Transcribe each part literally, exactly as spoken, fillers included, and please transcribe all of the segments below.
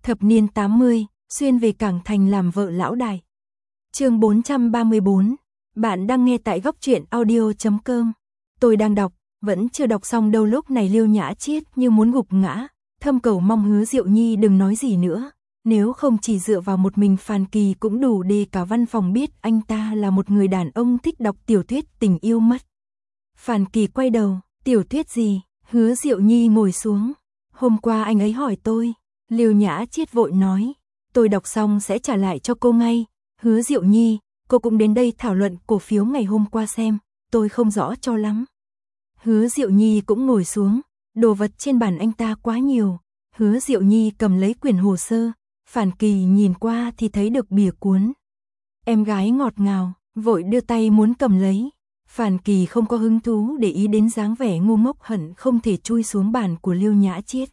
Thập niên tám mươi, xuyên về Cảng Thành làm vợ lão đại. Chương bốn trăm ba mươi bốn. Bạn đang nghe tại góc truyện audio chấm com. Tôi đang đọc, vẫn chưa đọc xong đâu lúc này Liêu Nhã Chiết như muốn gục ngã, thâm cầu mong Hứa Diệu Nhi đừng nói gì nữa, nếu không chỉ dựa vào một mình Phàn Kỳ cũng đủ để cả văn phòng biết anh ta là một người đàn ông thích đọc tiểu thuyết tình yêu mất. Phàn Kỳ quay đầu, tiểu thuyết gì? Hứa Diệu Nhi ngồi xuống. Hôm qua anh ấy hỏi tôi. Liêu Nhã Chiết vội nói, tôi đọc xong sẽ trả lại cho cô ngay. Hứa Diệu Nhi, cô cũng đến đây thảo luận cổ phiếu ngày hôm qua xem, tôi không rõ cho lắm. Hứa Diệu Nhi cũng ngồi xuống, đồ vật trên bàn anh ta quá nhiều. Hứa Diệu Nhi cầm lấy quyển hồ sơ, Phàn Kỳ nhìn qua thì thấy được bìa cuốn. Em gái ngọt ngào, vội đưa tay muốn cầm lấy. Phàn Kỳ không có hứng thú để ý đến dáng vẻ ngu ngốc hận không thể chui xuống bàn của Liêu Nhã Chiết.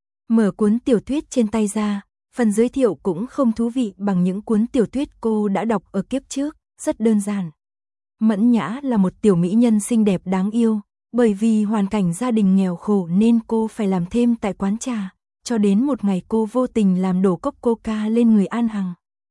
Mở cuốn tiểu thuyết trên tay ra, phần giới thiệu cũng không thú vị bằng những cuốn tiểu thuyết cô đã đọc ở kiếp trước, rất đơn giản. Mẫn Nhã là một tiểu mỹ nhân xinh đẹp đáng yêu, bởi vì hoàn cảnh gia đình nghèo khổ nên cô phải làm thêm tại quán trà, cho đến một ngày cô vô tình làm đổ cốc coca lên người An Hằng.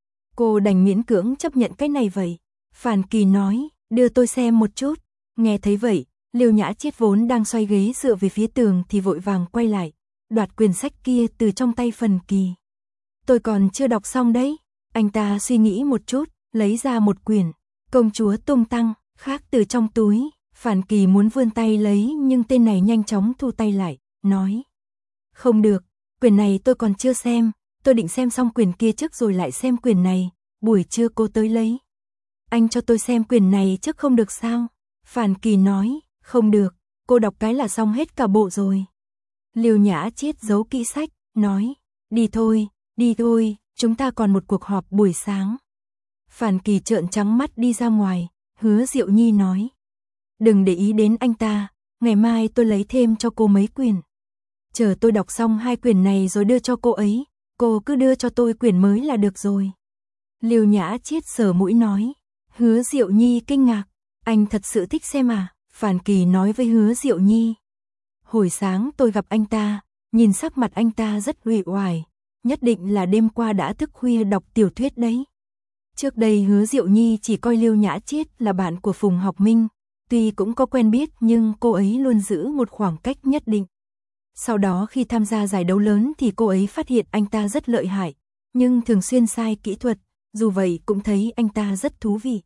Cô đành miễn cưỡng chấp nhận cái này vậy. Phàn Kỳ nói, đưa tôi xem một chút. Nghe thấy vậy, Liêu Nhã Chiết vốn đang xoay ghế dựa về phía tường thì vội vàng quay lại, đoạt quyển sách kia từ trong tay Phàn Kỳ. Tôi còn chưa đọc xong đấy. Anh ta suy nghĩ một chút, lấy ra một quyển, Công chúa tung tăng, khác từ trong túi. Phàn Kỳ muốn vươn tay lấy nhưng tên này nhanh chóng thu tay lại, nói. Không được, quyển này tôi còn chưa xem, tôi định xem xong quyển kia trước rồi lại xem quyển này, buổi trưa cô tới lấy. Anh cho tôi xem quyển này trước không được sao? Phàn Kỳ nói, không được, cô đọc cái là xong hết cả bộ rồi. Liêu Nhã Chiết giấu kỹ sách, nói, đi thôi, đi thôi, chúng ta còn một cuộc họp buổi sáng. Phàn Kỳ trợn trắng mắt đi ra ngoài. Hứa Diệu Nhi nói, đừng để ý đến anh ta, ngày mai tôi lấy thêm cho cô mấy quyển. Chờ tôi đọc xong hai quyển này rồi đưa cho cô ấy, cô cứ đưa cho tôi quyển mới là được rồi. Liêu Nhã Chiết sờ mũi nói. Hứa Diệu Nhi kinh ngạc, anh thật sự thích xem à? Phàn Kỳ nói với Hứa Diệu Nhi. Hồi sáng tôi gặp anh ta, nhìn sắc mặt anh ta rất uể oải, nhất định là đêm qua đã thức khuya đọc tiểu thuyết đấy. Trước đây Hứa Diệu Nhi chỉ coi Liêu Nhã Chiết là bạn của Phùng Học Minh, tuy cũng có quen biết nhưng cô ấy luôn giữ một khoảng cách nhất định. Sau đó khi tham gia giải đấu lớn thì cô ấy phát hiện anh ta rất lợi hại, nhưng thường xuyên sai kỹ thuật, dù vậy cũng thấy anh ta rất thú vị.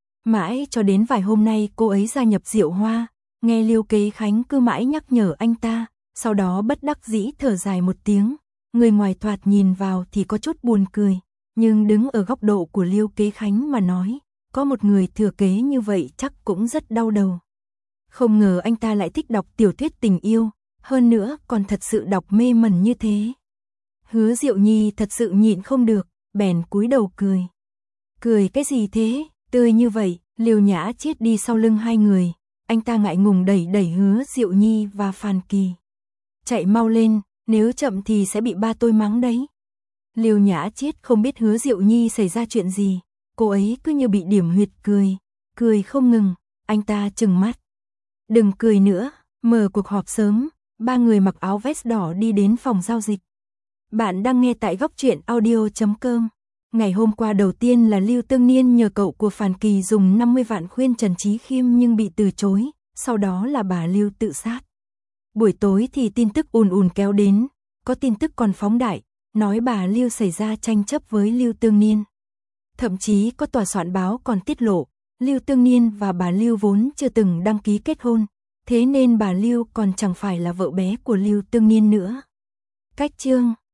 Mãi cho đến vài hôm nay cô ấy gia nhập Diệu Hoa, nghe Liêu Kế Khánh cứ mãi nhắc nhở anh ta, sau đó bất đắc dĩ thở dài một tiếng, người ngoài thoạt nhìn vào thì có chút buồn cười, nhưng đứng ở góc độ của Liêu Kế Khánh mà nói, có một người thừa kế như vậy chắc cũng rất đau đầu. Không ngờ anh ta lại thích đọc tiểu thuyết tình yêu, hơn nữa còn thật sự đọc mê mẩn như thế. Hứa Diệu Nhi thật sự nhịn không được, bèn cúi đầu cười. Cười cái gì thế, tươi như vậy. Liêu Nhã Chiết đi sau lưng hai người, anh ta ngại ngùng đẩy đẩy Hứa Diệu Nhi và Phàn Kỳ. Chạy mau lên, nếu chậm thì sẽ bị ba tôi mắng đấy. Liêu Nhã Chiết không biết Hứa Diệu Nhi xảy ra chuyện gì, cô ấy cứ như bị điểm huyệt cười, cười không ngừng, anh ta trừng mắt. Đừng cười nữa, mở cuộc họp sớm, ba người mặc áo vest đỏ đi đến phòng giao dịch. Bạn đang nghe tại góc truyện audio chấm com. Ngày hôm qua đầu tiên là Lưu Tương Niên nhờ cậu của Phàn Kỳ dùng năm mươi vạn khuyên Trần Chí Khiêm nhưng bị từ chối, sau đó là bà Lưu tự sát. Buổi tối thì tin tức ùn ùn kéo đến, có tin tức còn phóng đại, nói bà Lưu xảy ra tranh chấp với Lưu Tương Niên. Thậm chí có tòa soạn báo còn tiết lộ, Lưu Tương Niên và bà Lưu vốn chưa từng đăng ký kết hôn, thế nên bà Lưu còn chẳng phải là vợ bé của Lưu Tương Niên nữa. Cách chương